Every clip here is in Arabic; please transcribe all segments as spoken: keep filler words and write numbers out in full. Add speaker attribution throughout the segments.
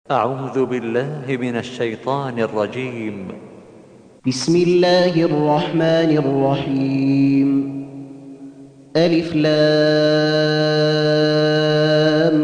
Speaker 1: أعوذ بالله من الشيطان الرجيم.
Speaker 2: بسم الله الرحمن الرحيم. ألف لام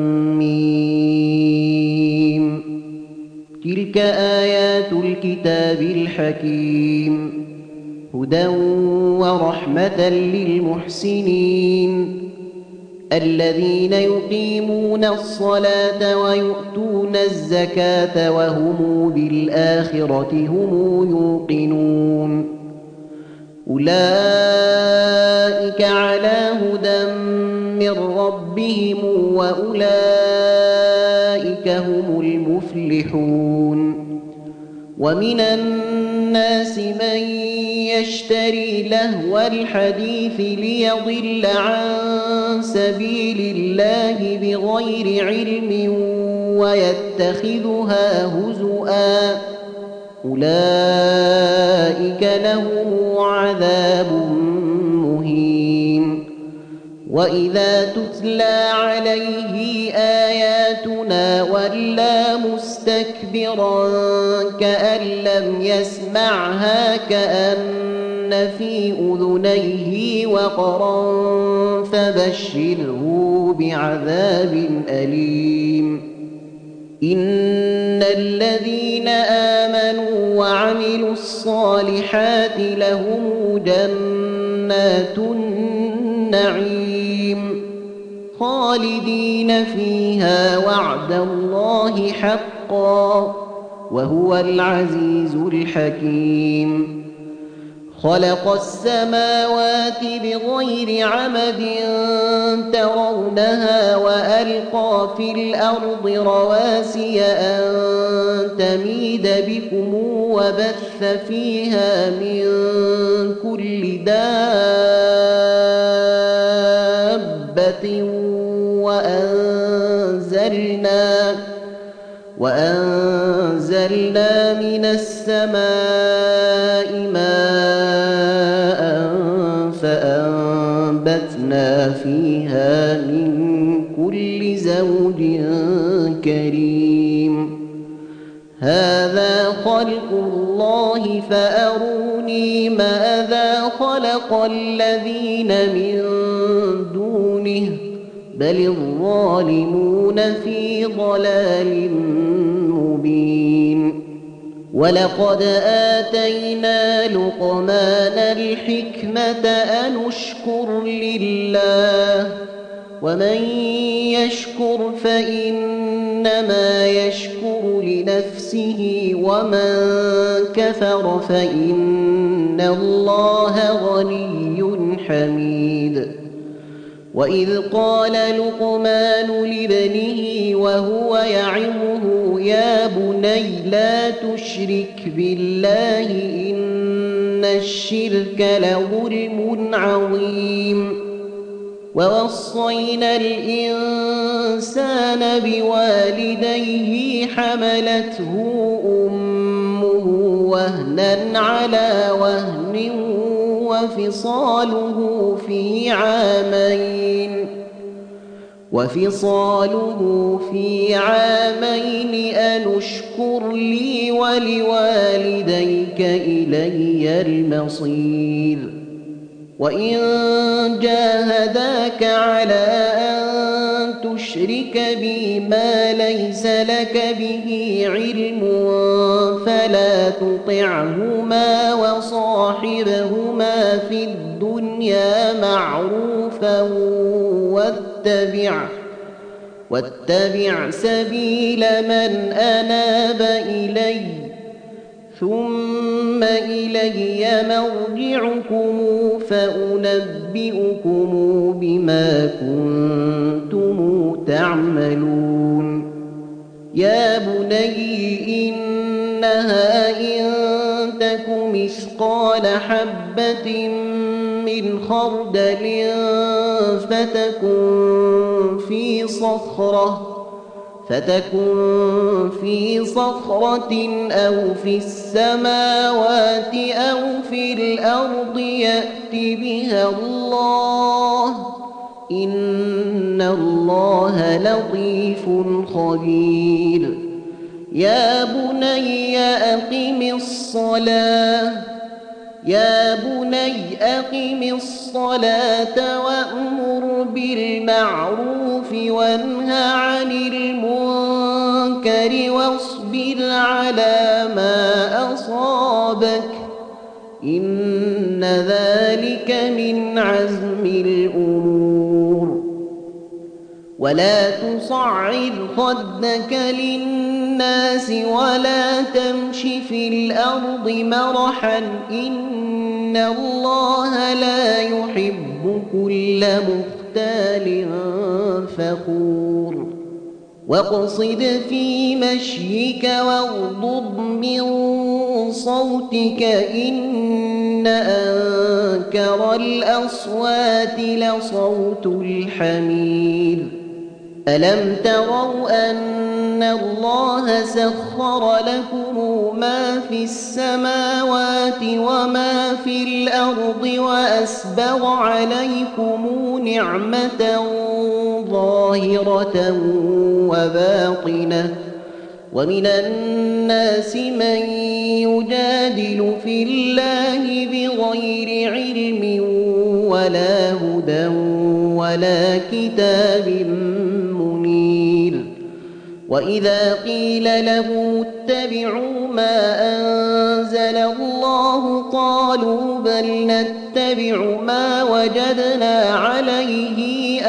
Speaker 2: ميم. تلك آيات الكتاب الحكيم، هدى ورحمة للمحسنين الذين يقيمون الصلاة ويؤتون الزكاة وهم بالآخرة هم يوقنون. أولئك على هدى من ربهم وأولئك هم المفلحون. ومن الناس من يشتري لهو الحديث ليضل عن سبيل الله بغير علم ويتخذها هزؤا، أولئك لهم عذاب مهين. وإذا تتلى عليه آياتنا ولى مستكبرا كأن لم يسمعها كأن في أذنيه وقرا فبشره بعذاب أليم. إن الذين آمنوا وعملوا الصالحات لهم جنات النعيم خالدين فيها وعد الله حقا وهو العزيز الحكيم. خلق السماوات بغير عمد ترونها وألقى في الأرض رواسي أن تميد بكم وبث فيها من كل دابة وأنزلنا وأنزلنا من السماء ماء فأنبتنا فيها من كل زوج كريم. هذا خلق الله فأروني ماذا خلق الذين من دونه بل الظالمون في ضلال مبين. ولقد آتينا لقمان الحكمة أن اشكر لله ومن يشكر فإنما يشكر لنفسه ومن كفر فإن الله غني حميد. وإذ قال لقمان لابنه وهو يعظه يا بني لا تشرك بالله إن الشرك لظلم عظيم. ووصينا الإنسان بوالديه حملته أمه وهنا على وهن وفصاله في عامين وفصاله في عامين أن اشكر لي ولوالديك إلي المصير. وإن جاهداك على أن تشرك بي ما ليس لك به علم فلا تطعهما وصاحبهما في الدنيا معروفا واتبع واتبع سبيل من أناب إلي ثم إلي مرجعكم فأنبئكم بما كنتم تعملون. يا بني إنها إن تك مثقال حبة من خردل فتكن في صخرة فتكن في صخرة أو في السماوات أو في الأرض يأت بها الله إن الله لطيف خبير. يا بني أقم الصلاة يا بني أقم الصلاة وأمر بالمعروف وانه عن المنكر واصبر على ما أصابك إن ذلك من عزم الأمور ولا تصعر خدك للناس ولا تمش في الأرض مرحا إن الله لا يحب كل مختال فخور واقصد في مشيك واغضض من صوتك إن أنكر الأصوات لصوت الحمير ألم تروا أن الله سخر لكم ما في السماوات وما في الأرض وأسبغ عليكم نعمة ظاهرة وباطنة ومن الناس من يجادل في الله بغير علم ولا هدى ولا كتاب منير وإذا قيل له اتبعوا ما أنزل الله قالوا بل نتبع ما وجدنا عليه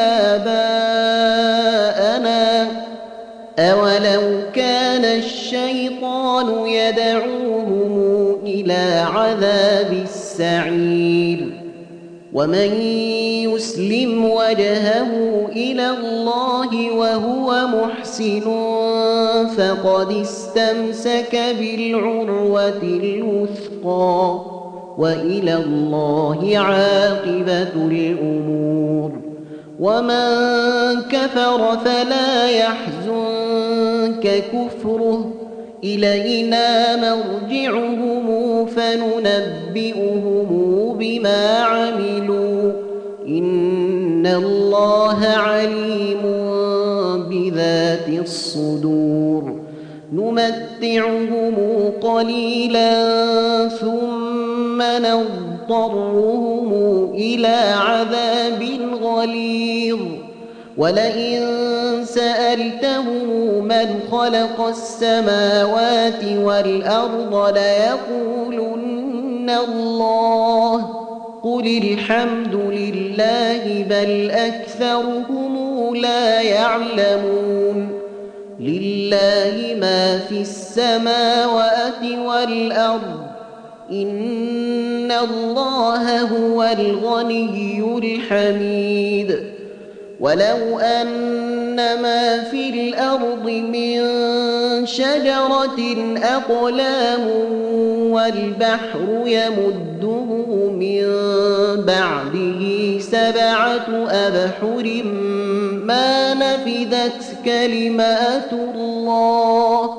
Speaker 2: آباءنا أولو كان الشيطان يدعوهم إلى عذاب السعير ومن يسلم وجهه إلى الله وهو محسن فقد استمسك بالعروة الوثقى وإلى الله عاقبة الأمور ومن كفر فلا يحزنك كفره إلينا مرجعهم فننبئهم بما عملوا إن الله عليم بذات الصدور نمتعهم قليلا ثم نضطرهم إلى عذاب غليظ ولئن سألتهم من خلق السماوات والأرض ليقولن الله قل الحمد لله بل أكثرهم لا يعلمون لله ما في السماوات والأرض إن الله هو الغني الحميد ولو أن ما في الأرض من شجرة أقلام والبحر يمده من بعده سبعة أبحر ما نفدت كلمات الله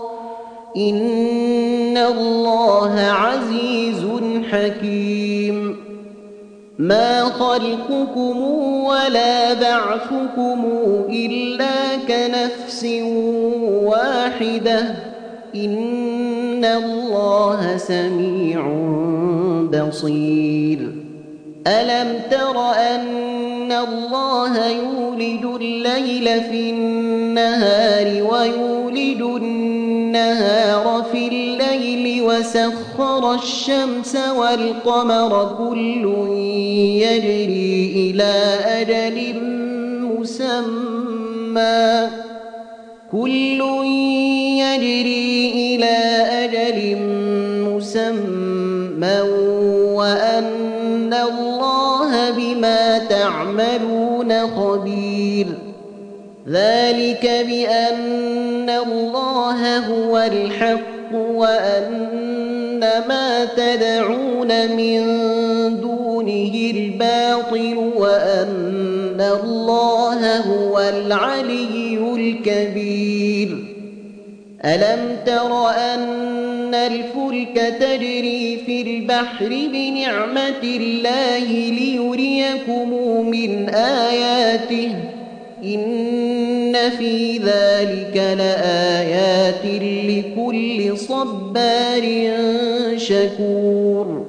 Speaker 2: إن الله عزيز حكيم ما خلقكم ولا بعثكم إلا كنفس واحدة إن الله سميع بصير ألم تر أن الله يولج الليل في النهار ويولج النهار في الليل وسخر الشمس والقمر كل يجري إلى أجل مسمى كل يجري إلى أجل مسمى وأن الله بما تعملون خبير ذلك بأن الله هو الحق وأن ما تدعون من دونه الباطل وأن الله هو العلي الكبير ألم تر أن الفلك تجري في البحر بنعمة الله ليريكم من آياته إن إن في ذلك لآيات لكل صبار شكور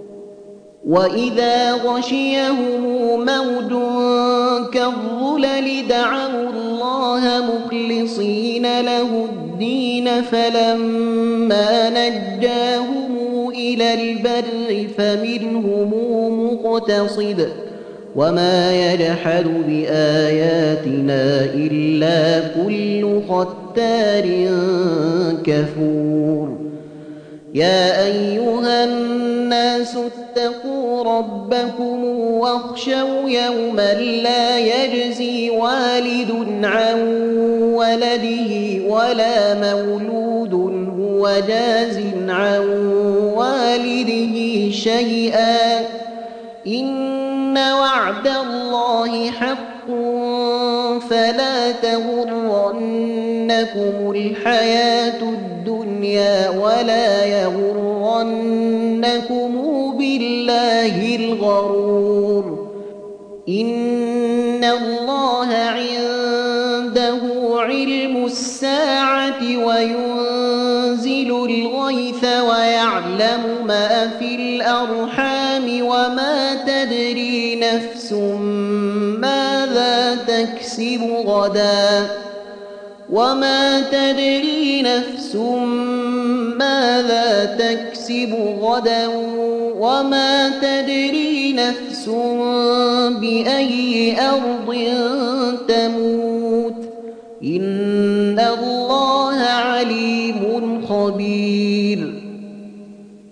Speaker 2: وإذا غشيهم موج كالظلل دعوا الله مخلصين له الدين فلما نجاهم إلى البر فمنهم مقتصد وما يجحد بآياتنا إلا كل ختار كفور يا أيها الناس اتقوا ربكم واخشوا يوما لا يجزي والد عن ولده ولا مولود هو جاز عن والده شيئا إن وعد الله حق فلا تغرنكم الحياة الدنيا ولا يغرنكم بالله الغرور إن الله عنده علم الساعة وينزل الغيث ويعلم ما في الأرحام وما تدري نفس ماذا تكسب غدا وما تدري نفس ماذا تكسب غدا وما تدري نفس بأي أرض تموت إن